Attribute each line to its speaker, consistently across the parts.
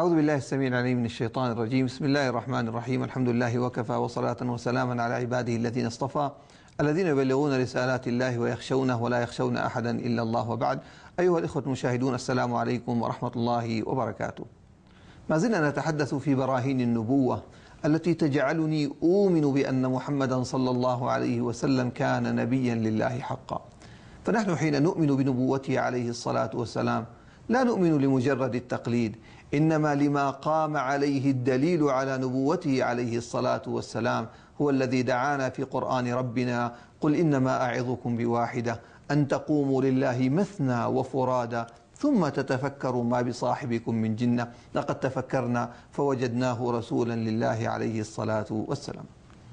Speaker 1: أعوذ بالله السميع العليم من الشيطان الرجيم. بسم الله الرحمن الرحيم. الحمد لله وكفى، وصلاة وسلاما على عباده الذين اصطفى، الذين يبلغون رسالات الله ويخشونه ولا يخشون أحدا إلا الله. وبعد، أيها الإخوة المشاهدون، السلام عليكم ورحمة الله وبركاته. ما زلنا نتحدث في براهين النبوة التي تجعلني أؤمن بأن محمدا صلى الله عليه وسلم كان نبيا لله حقا. فنحن حين نؤمن بنبوته عليه الصلاة والسلام لا نؤمن لمجرد التقليد، إنما لما قام عليه الدليل على نبوته عليه الصلاة والسلام، هو الذي دعانا في قرآن ربنا: قل إنما أعظكم بواحدة أن تقوموا لله مثنى وفرادا ثم تتفكروا ما بصاحبكم من جنة لقد تفكرنا فوجدناه رسولا لله عليه الصلاة والسلام.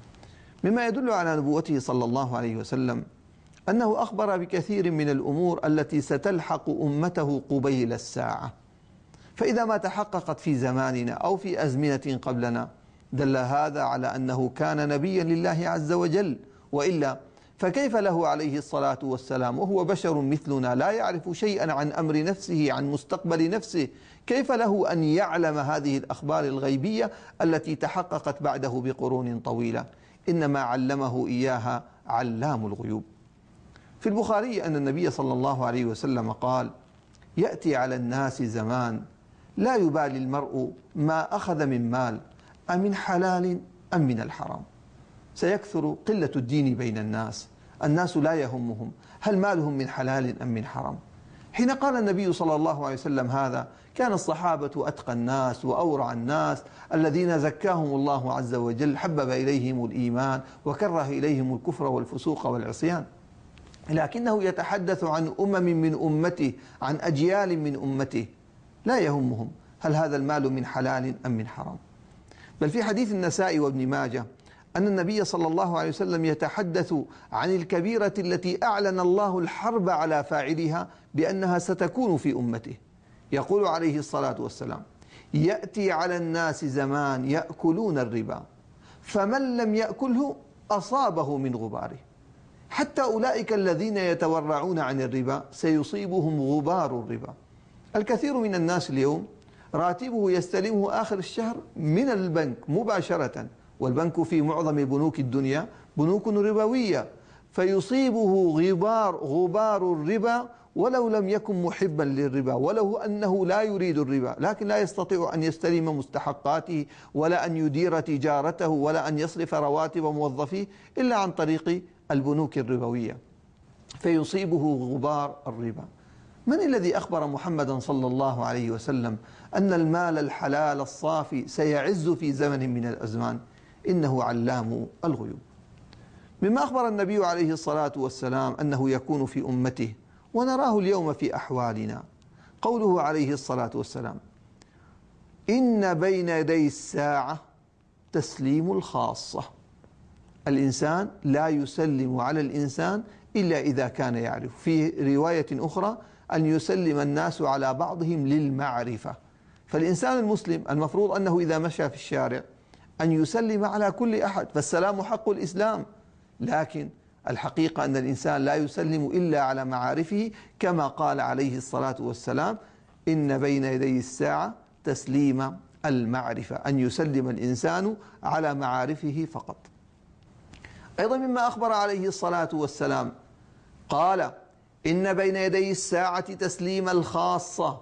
Speaker 1: مما يدل على نبوته صلى الله عليه وسلم أنه أخبر بكثير من الأمور التي ستلحق أمته قبيل الساعة، فإذا ما تحققت في زماننا أو في أزمنة قبلنا دل هذا على أنه كان نبيا لله عز وجل، وإلا فكيف له عليه الصلاة والسلام وهو بشر مثلنا لا يعرف شيئا عن أمر نفسه، عن مستقبل نفسه، كيف له أن يعلم هذه الأخبار الغيبية التي تحققت بعده بقرون طويلة؟ إنما علمه إياها علام الغيوب. في البخاري أن النبي صلى الله عليه وسلم قال: يأتي على الناس زمان لا يبالي المرء ما أخذ من مال أمن حلال أم من الحرام. سيكثر قلة الدين بين الناس لا يهمهم هل مالهم من حلال أم من حرام. حين قال النبي صلى الله عليه وسلم هذا كان الصحابة أتقى الناس وأورع الناس الذين زكاهم الله عز وجل، حبب إليهم الإيمان وكره إليهم الكفر والفسوق والعصيان، لكنه يتحدث عن من أمته، عن أجيال من أمته لا يهمهم هل هذا المال من حلال أم من حرام. بل في حديث النسائي وابن ماجه أن النبي صلى الله عليه وسلم يتحدث عن الكبيرة التي أعلن الله الحرب على فاعلها بأنها ستكون في أمته. يقول عليه الصلاة والسلام: يأتي على الناس زمان يأكلون الربا فمن لم يأكله أصابه من غباره، حتى أولئك الذين يتورعون عن الربا سيصيبهم غبار الربا. الكثير من الناس اليوم راتبه يستلمه آخر الشهر من البنك مباشرة، والبنك في معظم بنوك الدنيا بنوك ربوية، فيصيبه غبار الربا ولو لم يكن محبا للربا، ولو أنه لا يريد الربا، لكن لا يستطيع أن يستلم مستحقاته ولا أن يدير تجارته ولا أن يصرف رواتب موظفيه إلا عن طريق البنوك الربوية، فيصيبه غبار الربا. من الذي أخبر محمدا صلى الله عليه وسلم أن المال الحلال الصافي سيعز في زمن من الأزمان؟ إنه علام الغيوب. مما أخبر النبي عليه الصلاة والسلام أنه يكون في أمته ونراه اليوم في أحوالنا قوله عليه الصلاة والسلام: إن بين يدي الساعة تسليم الخاصة. الإنسان لا يسلم على الإنسان إلا إذا كان يعرف. في رواية أخرى أن يسلم الناس على بعضهم للمعرفة. فالإنسان المسلم المفروض أنه إذا مشى في الشارع أن يسلم على كل أحد، فالسلام حق الإسلام، لكن الحقيقة أن الإنسان لا يسلم إلا على معارفه، كما قال عليه الصلاة والسلام: إن بين يدي الساعة تسليم المعرفة، أن يسلم الإنسان على معارفه فقط. أيضا مما أخبر عليه الصلاة والسلام قال: إن بين يدي الساعة تسليم الخاصة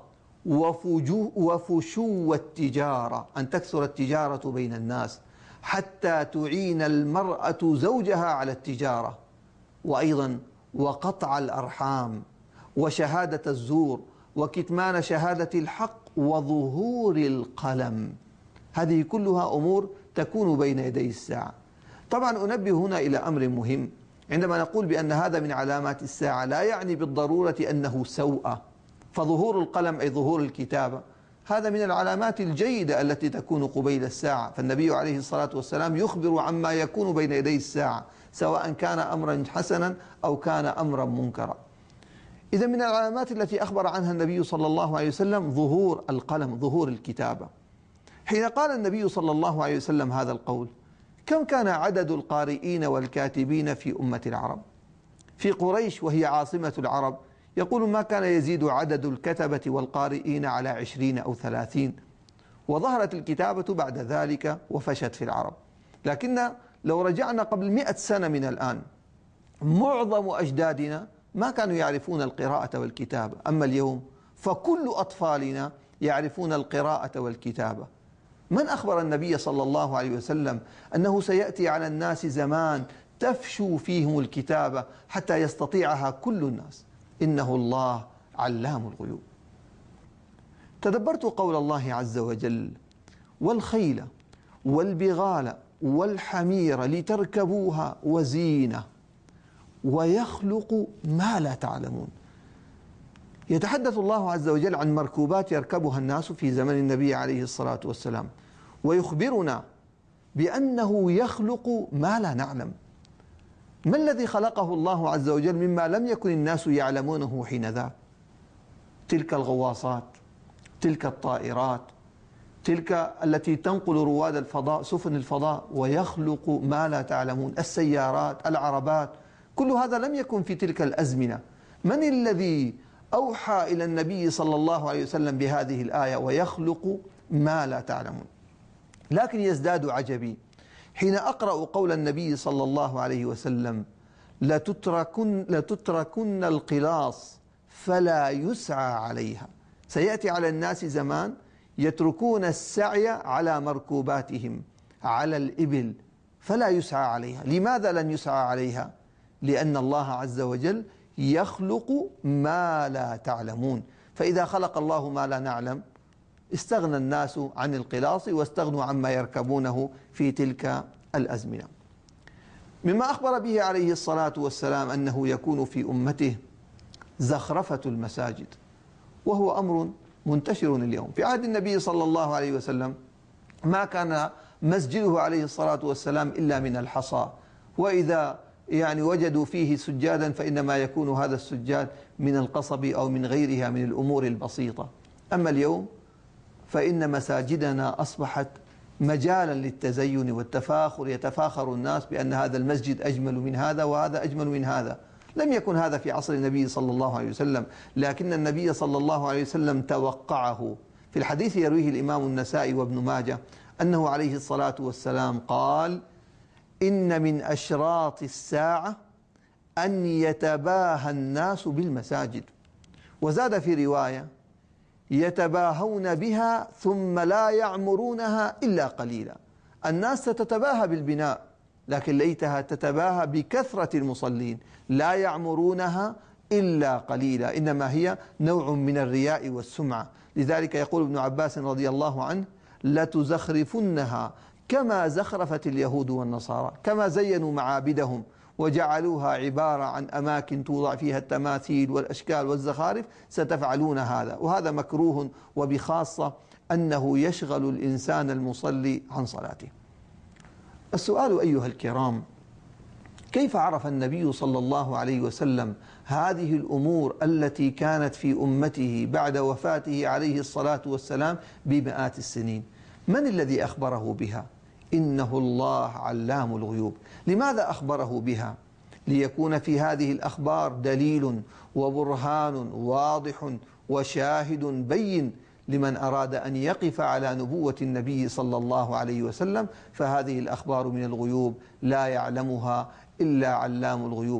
Speaker 1: وفشو التجارة، أن تكثر التجارة بين الناس حتى تعين المرأة زوجها على التجارة، وأيضا وقطع الأرحام وشهادة الزور وكتمان شهادة الحق وظهور القلم. هذه كلها أمور تكون بين يدي الساعة. طبعا أنبه هنا إلى أمر مهم، عندما نقول بأن هذا من علامات الساعة لا يعني بالضرورة أنه سوء، فظهور القلم أي ظهور الكتابة هذا من العلامات الجيدة التي تكون قبيل الساعة، فالنبي عليه الصلاة والسلام يخبر عما يكون بين يدي الساعة سواء كان أمرا حسنا أو كان أمرا منكرا. إذا من العلامات التي أخبر عنها النبي صلى الله عليه وسلم ظهور القلم، ظهور الكتابة. حين قال النبي صلى الله عليه وسلم هذا القول، كم كان عدد القارئين والكاتبين في أمة العرب؟ في قريش وهي عاصمة العرب يقول ما كان يزيد عدد الكتبة والقارئين على 20 أو 30، وظهرت الكتابة بعد ذلك وفشت في العرب. لكن لو رجعنا قبل 100 سنة من الآن، معظم أجدادنا ما كانوا يعرفون القراءة والكتابة. أما اليوم فكل أطفالنا يعرفون القراءة والكتابة. من أخبر النبي صلى الله عليه وسلم أنه سيأتي على الناس زمان تفشو فيهم الكتابة حتى يستطيعها كل الناس؟ إنه الله علام الغيوب. تدبرت قول الله عز وجل: والخيل والبغال والحمير لتركبوها وزينة ويخلق ما لا تعلمون. يتحدث الله عز وجل عن مركوبات يركبها الناس في زمن النبي عليه الصلاة والسلام، ويخبرنا بأنه يخلق ما لا نعلم. ما الذي خلقه الله عز وجل مما لم يكن الناس يعلمونه حينذاك؟ تلك الغواصات، تلك الطائرات، تلك التي تنقل رواد الفضاء، سفن الفضاء، ويخلق ما لا تعلمون، السيارات، العربات، كل هذا لم يكن في تلك الأزمنة. من الذي أوحى إلى النبي صلى الله عليه وسلم بهذه الآية: ويخلق ما لا تعلمون؟ لكن يزداد عجبي حين أقرأ قول النبي صلى الله عليه وسلم: لتتركن القلاص فلا يسعى عليها. سيأتي على الناس زمان يتركون السعي على مركوباتهم، على الإبل، فلا يسعى عليها. لماذا لن يسعى عليها؟ لأن الله عز وجل يخلق ما لا تعلمون. فإذا خلق الله ما لا نعلم استغنى الناس عن القلاص واستغنوا عما يركبونه في تلك الأزمنة. مما أخبر به عليه الصلاة والسلام أنه يكون في أمته زخرفة المساجد، وهو أمر منتشر اليوم. في عهد النبي صلى الله عليه وسلم ما كان مسجده عليه الصلاة والسلام إلا من الحصى، وإذا وجدوا فيه سجادا فإنما يكون هذا السجاد من القصب أو من غيرها من الأمور البسيطة. أما اليوم فإن مساجدنا أصبحت مجالا للتزين والتفاخر، يتفاخر الناس بأن هذا المسجد أجمل من هذا وهذا أجمل من هذا. لم يكن هذا في عصر النبي صلى الله عليه وسلم، لكن النبي صلى الله عليه وسلم توقعه. في الحديث يرويه الإمام النسائي وابن ماجه أنه عليه الصلاة والسلام قال: إن من أشراط الساعة أن يتباهى الناس بالمساجد. وزاد في رواية: يتباهون بها ثم لا يعمرونها إلا قليلا. الناس تتباهى بالبناء، لكن ليتها تتباهى بكثرة المصلين، لا يعمرونها إلا قليلا، إنما هي نوع من الرياء والسمعة. لذلك يقول ابن عباس رضي الله عنه: لتزخرفنها كما زخرفت اليهود والنصارى، كما زينوا معابدهم وجعلوها عبارة عن أماكن توضع فيها التماثيل والأشكال والزخارف، ستفعلون هذا، وهذا مكروه، وبخاصة أنه يشغل الإنسان المصلي عن صلاته. السؤال أيها الكرام: كيف عرف النبي صلى الله عليه وسلم هذه الأمور التي كانت في أمته بعد وفاته عليه الصلاة والسلام بمئات السنين؟ من الذي أخبره بها؟ إنه الله علام الغيوب. لماذا أخبره بها؟ ليكون في هذه الأخبار دليل وبرهان واضح وشاهد بين لمن أراد أن يقف على نبوة النبي صلى الله عليه وسلم. فهذه الأخبار من الغيوب لا يعلمها إلا علام الغيوب.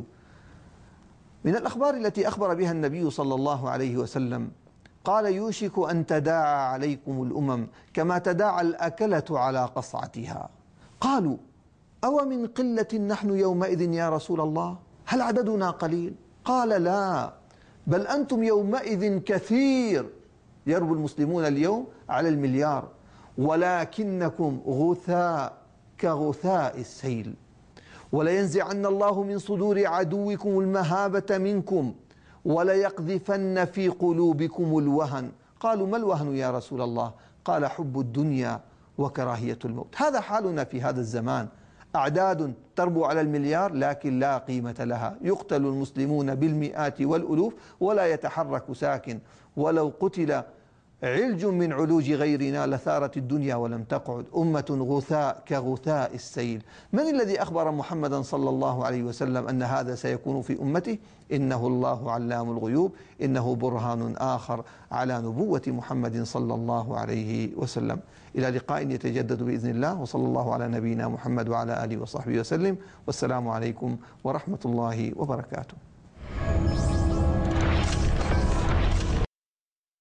Speaker 1: من الأخبار التي أخبر بها النبي صلى الله عليه وسلم قال: يوشك أن تداعى عليكم الأمم كما تداعى الأكلة على قصعتها. قالوا: أو من قلة نحن يومئذ يا رسول الله؟ هل عددنا قليل؟ قال: لا، بل أنتم يومئذ كثير، يربو المسلمون اليوم على المليار، ولكنكم غثاء كغثاء السيل، ولينزعن الله من صدور عدوكم المهابة منكم وليقذفن في قلوبكم الوهن. قالوا: ما الوهن يا رسول الله؟ قال: حب الدنيا وكراهية الموت. هذا حالنا في هذا الزمان، أعداد تربو على المليار لكن لا قيمة لها، يقتل المسلمون بالمئات والألوف ولا يتحرك ساكن، ولو قتل علج من علوج غيرنا لثارت الدنيا ولم تقعد أمة غثاء كغثاء السيل. من الذي أخبر محمدا صلى الله عليه وسلم أن هذا سيكون في أمته؟ إنه الله علام الغيوب، إنه برهان آخر على نبوة محمد صلى الله عليه وسلم. إلى لقاء يتجدد بإذن الله، وصلى الله على نبينا محمد وعلى آله وصحبه وسلم، والسلام عليكم ورحمة الله وبركاته.